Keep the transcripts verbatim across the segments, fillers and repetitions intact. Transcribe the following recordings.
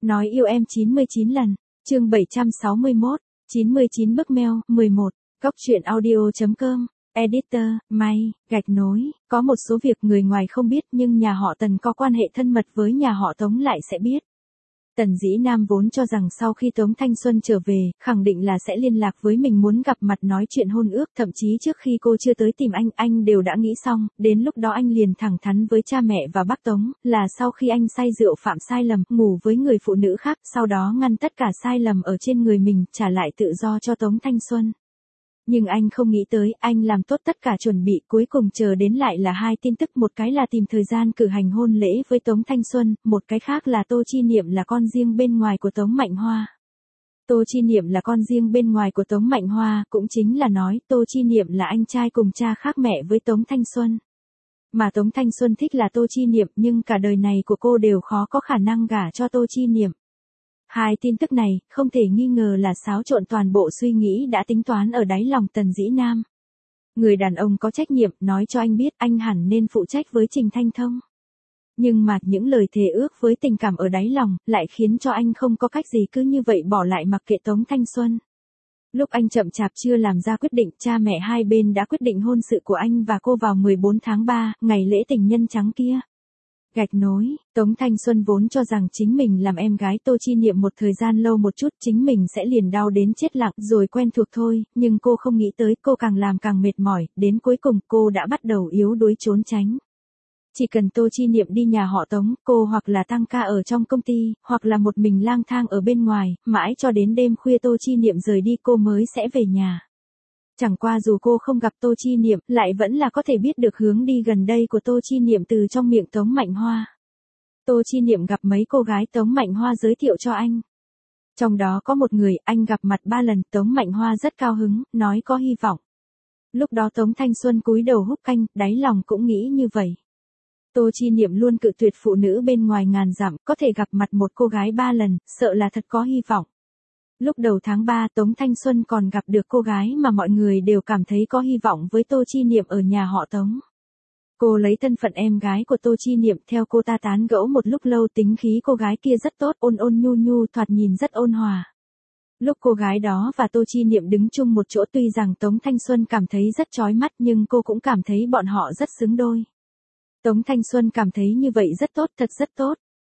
Nói yêu em chín mươi chín lần. Chương bảy trăm sáu mươi mốt. chín mươi chín bức mail. mười một. Cóc truyện audio chấm com. Editor, may, gạch nối. Có một số việc người ngoài không biết nhưng nhà họ Tần có quan hệ thân mật với nhà họ Tống lại sẽ biết. Tần Dĩ Nam vốn cho rằng sau khi Tống Thanh Xuân trở về, khẳng định là sẽ liên lạc với mình muốn gặp mặt nói chuyện hôn ước, thậm chí trước khi cô chưa tới tìm anh, anh đều đã nghĩ xong, đến lúc đó anh liền thẳng thắn với cha mẹ và bác Tống, là sau khi anh say rượu phạm sai lầm, ngủ với người phụ nữ khác, sau đó ngăn tất cả sai lầm ở trên người mình, trả lại tự do cho Tống Thanh Xuân. Nhưng anh không nghĩ tới, anh làm tốt tất cả chuẩn bị, cuối cùng chờ đến lại là hai tin tức, một cái là tìm thời gian cử hành hôn lễ với Tống Thanh Xuân, một cái khác là Tô Chi Niệm là con riêng bên ngoài của Tống Mạnh Hoa. Tô Chi Niệm là con riêng bên ngoài của Tống Mạnh Hoa, cũng chính là nói Tô Chi Niệm là anh trai cùng cha khác mẹ với Tống Thanh Xuân. Mà Tống Thanh Xuân thích là Tô Chi Niệm nhưng cả đời này của cô đều khó có khả năng gả cho Tô Chi Niệm. Hai tin tức này, không thể nghi ngờ là xáo trộn toàn bộ suy nghĩ đã tính toán ở đáy lòng Tần Dĩ Nam. Người đàn ông có trách nhiệm, nói cho anh biết anh hẳn nên phụ trách với Trình Thanh Thông. Nhưng mà những lời thề ước với tình cảm ở đáy lòng, lại khiến cho anh không có cách gì cứ như vậy bỏ lại mặc kệ Tống Thanh Xuân. Lúc anh chậm chạp chưa làm ra quyết định, cha mẹ hai bên đã quyết định hôn sự của anh và cô vào mười bốn tháng ba, ngày lễ tình nhân trắng kia. Gạch nối, Tống Thanh Xuân vốn cho rằng chính mình làm em gái Tô Chi Niệm một thời gian lâu một chút chính mình sẽ liền đau đến chết lặng rồi quen thuộc thôi, nhưng cô không nghĩ tới cô càng làm càng mệt mỏi, đến cuối cùng cô đã bắt đầu yếu đuối trốn tránh. Chỉ cần Tô Chi Niệm đi nhà họ Tống, cô hoặc là tăng ca ở trong công ty, hoặc là một mình lang thang ở bên ngoài, mãi cho đến đêm khuya Tô Chi Niệm rời đi cô mới sẽ về nhà. Chẳng qua dù cô không gặp Tô Chi Niệm, lại vẫn là có thể biết được hướng đi gần đây của Tô Chi Niệm từ trong miệng Tống Mạnh Hoa. Tô Chi Niệm gặp mấy cô gái Tống Mạnh Hoa giới thiệu cho anh. Trong đó có một người anh gặp mặt ba lần, Tống Mạnh Hoa rất cao hứng, nói có hy vọng. Lúc đó Tống Thanh Xuân cúi đầu húp canh, đáy lòng cũng nghĩ như vậy. Tô Chi Niệm luôn cự tuyệt phụ nữ bên ngoài ngàn dặm, có thể gặp mặt một cô gái ba lần, sợ là thật có hy vọng. Lúc đầu tháng ba Tống Thanh Xuân còn gặp được cô gái mà mọi người đều cảm thấy có hy vọng với Tô Chi Niệm ở nhà họ Tống. Cô lấy thân phận em gái của Tô Chi Niệm theo cô ta tán gẫu một lúc lâu, tính khí cô gái kia rất tốt, ôn ôn nhu nhu, thoạt nhìn rất ôn hòa. Lúc cô gái đó và Tô Chi Niệm đứng chung một chỗ, tuy rằng Tống Thanh Xuân cảm thấy rất chói mắt nhưng cô cũng cảm thấy bọn họ rất xứng đôi. Tống Thanh Xuân cảm thấy như vậy rất tốt, thật rất tốt.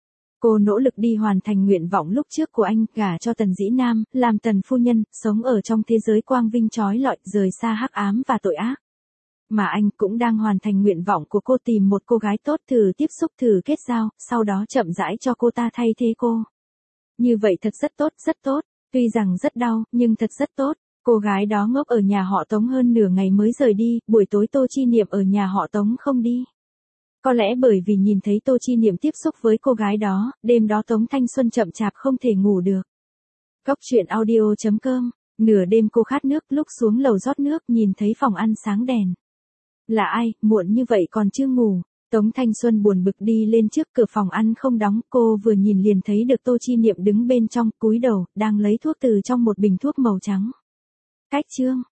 Cô nỗ lực đi hoàn thành nguyện vọng lúc trước của anh, gả cho Tần Dĩ Nam, làm Tần phu nhân, sống ở trong thế giới quang vinh chói lọi, rời xa hắc ám và tội ác. Mà anh cũng đang hoàn thành nguyện vọng của cô, tìm một cô gái tốt, thử tiếp xúc, thử kết giao, sau đó chậm rãi cho cô ta thay thế cô. Như vậy thật rất tốt, rất tốt, tuy rằng rất đau, nhưng thật rất tốt. Cô gái đó ngốc ở nhà họ Tống hơn nửa ngày mới rời đi, buổi tối Tô Chi Niệm ở nhà họ Tống không đi. Có lẽ bởi vì nhìn thấy Tô Chi Niệm tiếp xúc với cô gái đó, đêm đó Tống Thanh Xuân chậm chạp không thể ngủ được. Cóc truyện audio chấm com. Nửa đêm cô khát nước, lúc xuống lầu rót nước nhìn thấy phòng ăn sáng đèn. Là ai, muộn như vậy còn chưa ngủ? Tống Thanh Xuân buồn bực đi lên trước, cửa phòng ăn không đóng, cô vừa nhìn liền thấy được Tô Chi Niệm đứng bên trong, cúi đầu, đang lấy thuốc từ trong một bình thuốc màu trắng. Cách chương.